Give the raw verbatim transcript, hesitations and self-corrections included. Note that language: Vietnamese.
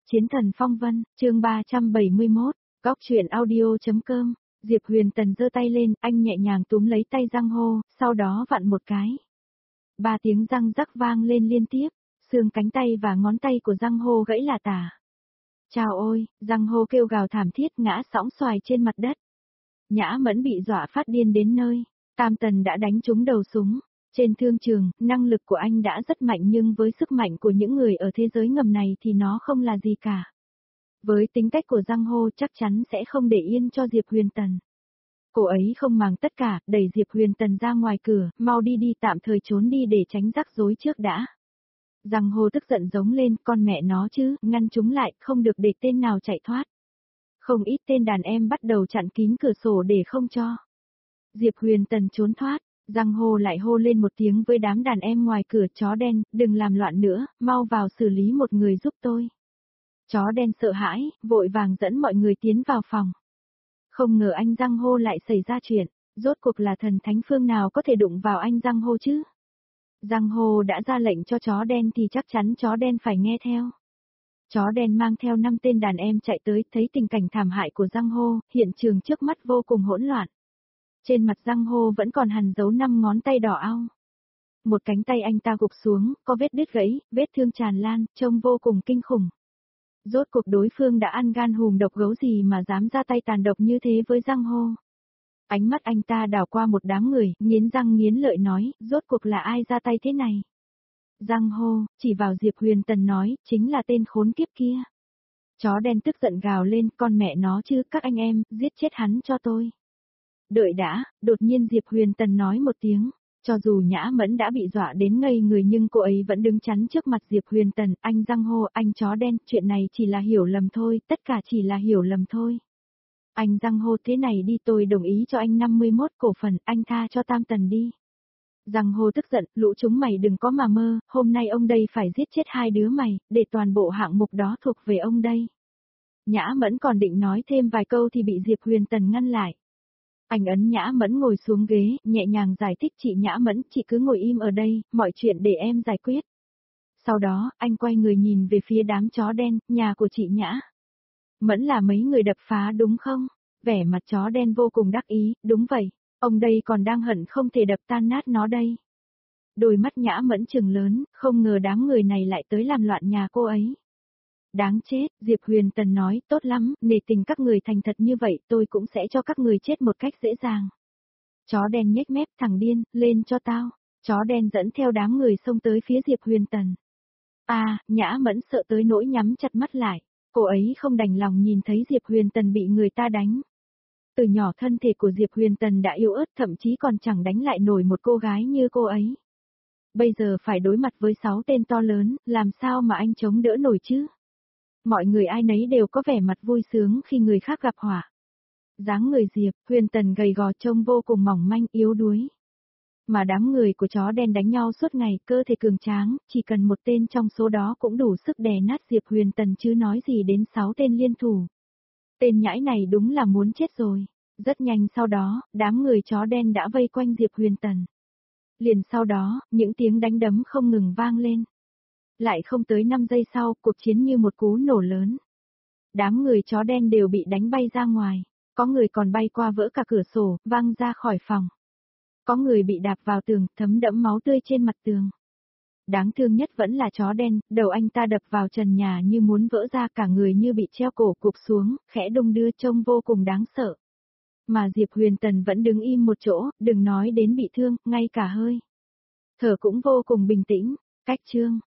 Chiến thần phong vân, chương ba trăm bảy mươi mốt, góc truyện audio.com, Diệp Huyền Tần giơ tay lên, anh nhẹ nhàng túm lấy tay Giang Hô, sau đó vặn một cái. Ba tiếng răng rắc vang lên liên tiếp, xương cánh tay và ngón tay của Giang Hô gãy lả tả. Chào ôi, Giang Hô kêu gào thảm thiết ngã sõng xoài trên mặt đất. Nhã Mẫn bị dọa phát điên đến nơi, Tam Tần đã đánh trúng đầu súng. Trên thương trường, năng lực của anh đã rất mạnh nhưng với sức mạnh của những người ở thế giới ngầm này thì nó không là gì cả. Với tính cách của Giang Hô chắc chắn sẽ không để yên cho Diệp Huyền Tần. Cô ấy không màng tất cả, đẩy Diệp Huyền Tần ra ngoài cửa, mau đi đi tạm thời trốn đi để tránh rắc rối trước đã. Giang Hô tức giận giống lên, con mẹ nó chứ, ngăn chúng lại, không được để tên nào chạy thoát. Không ít tên đàn em bắt đầu chặn kín cửa sổ để không cho Diệp Huyền Tần trốn thoát. Giang Hô lại hô lên một tiếng với đám đàn em ngoài cửa, chó đen, đừng làm loạn nữa, mau vào xử lý một người giúp tôi. Chó đen sợ hãi, vội vàng dẫn mọi người tiến vào phòng. Không ngờ anh Giang Hô lại xảy ra chuyện, rốt cuộc là thần thánh phương nào có thể đụng vào anh Giang Hô chứ? Giang Hô đã ra lệnh cho chó đen thì chắc chắn chó đen phải nghe theo. Chó đen mang theo năm tên đàn em chạy tới, thấy tình cảnh thảm hại của Giang Hô, hiện trường trước mắt vô cùng hỗn loạn. Trên mặt Giang Hô vẫn còn hằn dấu năm ngón tay đỏ au. Một cánh tay anh ta gục xuống, có vết đứt gãy, vết thương tràn lan, trông vô cùng kinh khủng. Rốt cuộc đối phương đã ăn gan hùm độc gấu gì mà dám ra tay tàn độc như thế với Giang Hô. Ánh mắt anh ta đảo qua một đám người, nghiến răng nghiến lợi nói, rốt cuộc là ai ra tay thế này? Giang Hô, chỉ vào Diệp Huyền Tần nói, chính là tên khốn kiếp kia. Chó đen tức giận gào lên, con mẹ nó chứ, các anh em, giết chết hắn cho tôi. Đợi đã, đột nhiên Diệp Huyền Tần nói một tiếng, cho dù Nhã Mẫn đã bị dọa đến ngây người nhưng cô ấy vẫn đứng chắn trước mặt Diệp Huyền Tần, anh Giang Hô, anh chó đen, chuyện này chỉ là hiểu lầm thôi, tất cả chỉ là hiểu lầm thôi. Anh Giang Hô, thế này đi, tôi đồng ý cho anh năm mươi mốt cổ phần, anh tha cho Tam Tần đi. Giang Hô tức giận, lũ chúng mày đừng có mà mơ, hôm nay ông đây phải giết chết hai đứa mày, để toàn bộ hạng mục đó thuộc về ông đây. Nhã Mẫn còn định nói thêm vài câu thì bị Diệp Huyền Tần ngăn lại. Anh ấn Nhã Mẫn ngồi xuống ghế, nhẹ nhàng giải thích, chị Nhã Mẫn, chị cứ ngồi im ở đây, mọi chuyện để em giải quyết. Sau đó, anh quay người nhìn về phía đám chó đen, nhà của chị Nhã. Mẫn là mấy người đập phá đúng không? Vẻ mặt chó đen vô cùng đắc ý, đúng vậy, ông đây còn đang hận không thể đập tan nát nó đây. Đôi mắt Nhã Mẫn trừng lớn, không ngờ đám người này lại tới làm loạn nhà cô ấy. Đáng chết, Diệp Huyền Tần nói, tốt lắm, nể tình các người thành thật như vậy, tôi cũng sẽ cho các người chết một cách dễ dàng. Chó đen nhếch mép, thằng điên, lên cho tao. Chó đen dẫn theo đám người xông tới phía Diệp Huyền Tần. À, Nhã Mẫn sợ tới nỗi nhắm chặt mắt lại, cô ấy không đành lòng nhìn thấy Diệp Huyền Tần bị người ta đánh. Từ nhỏ thân thể của Diệp Huyền Tần đã yếu ớt, thậm chí còn chẳng đánh lại nổi một cô gái như cô ấy. Bây giờ phải đối mặt với sáu tên to lớn, làm sao mà anh chống đỡ nổi chứ? Mọi người ai nấy đều có vẻ mặt vui sướng khi người khác gặp họa. Dáng người Diệp Huyền Tần gầy gò trông vô cùng mỏng manh yếu đuối. Mà đám người của chó đen đánh nhau suốt ngày, cơ thể cường tráng, chỉ cần một tên trong số đó cũng đủ sức đè nát Diệp Huyền Tần chứ nói gì đến sáu tên liên thủ. Tên nhãi này đúng là muốn chết rồi. Rất nhanh sau đó, đám người chó đen đã vây quanh Diệp Huyền Tần. Liền sau đó, những tiếng đánh đấm không ngừng vang lên. Lại không tới năm giây sau, cuộc chiến như một cú nổ lớn. Đám người chó đen đều bị đánh bay ra ngoài, có người còn bay qua vỡ cả cửa sổ, văng ra khỏi phòng. Có người bị đạp vào tường, thấm đẫm máu tươi trên mặt tường. Đáng thương nhất vẫn là chó đen, đầu anh ta đập vào trần nhà như muốn vỡ ra, cả người như bị treo cổ cụp xuống, khẽ đung đưa trông vô cùng đáng sợ. Mà Diệp Huyền Tần vẫn đứng im một chỗ, đừng nói đến bị thương, ngay cả hơi thở cũng vô cùng bình tĩnh. Cách chương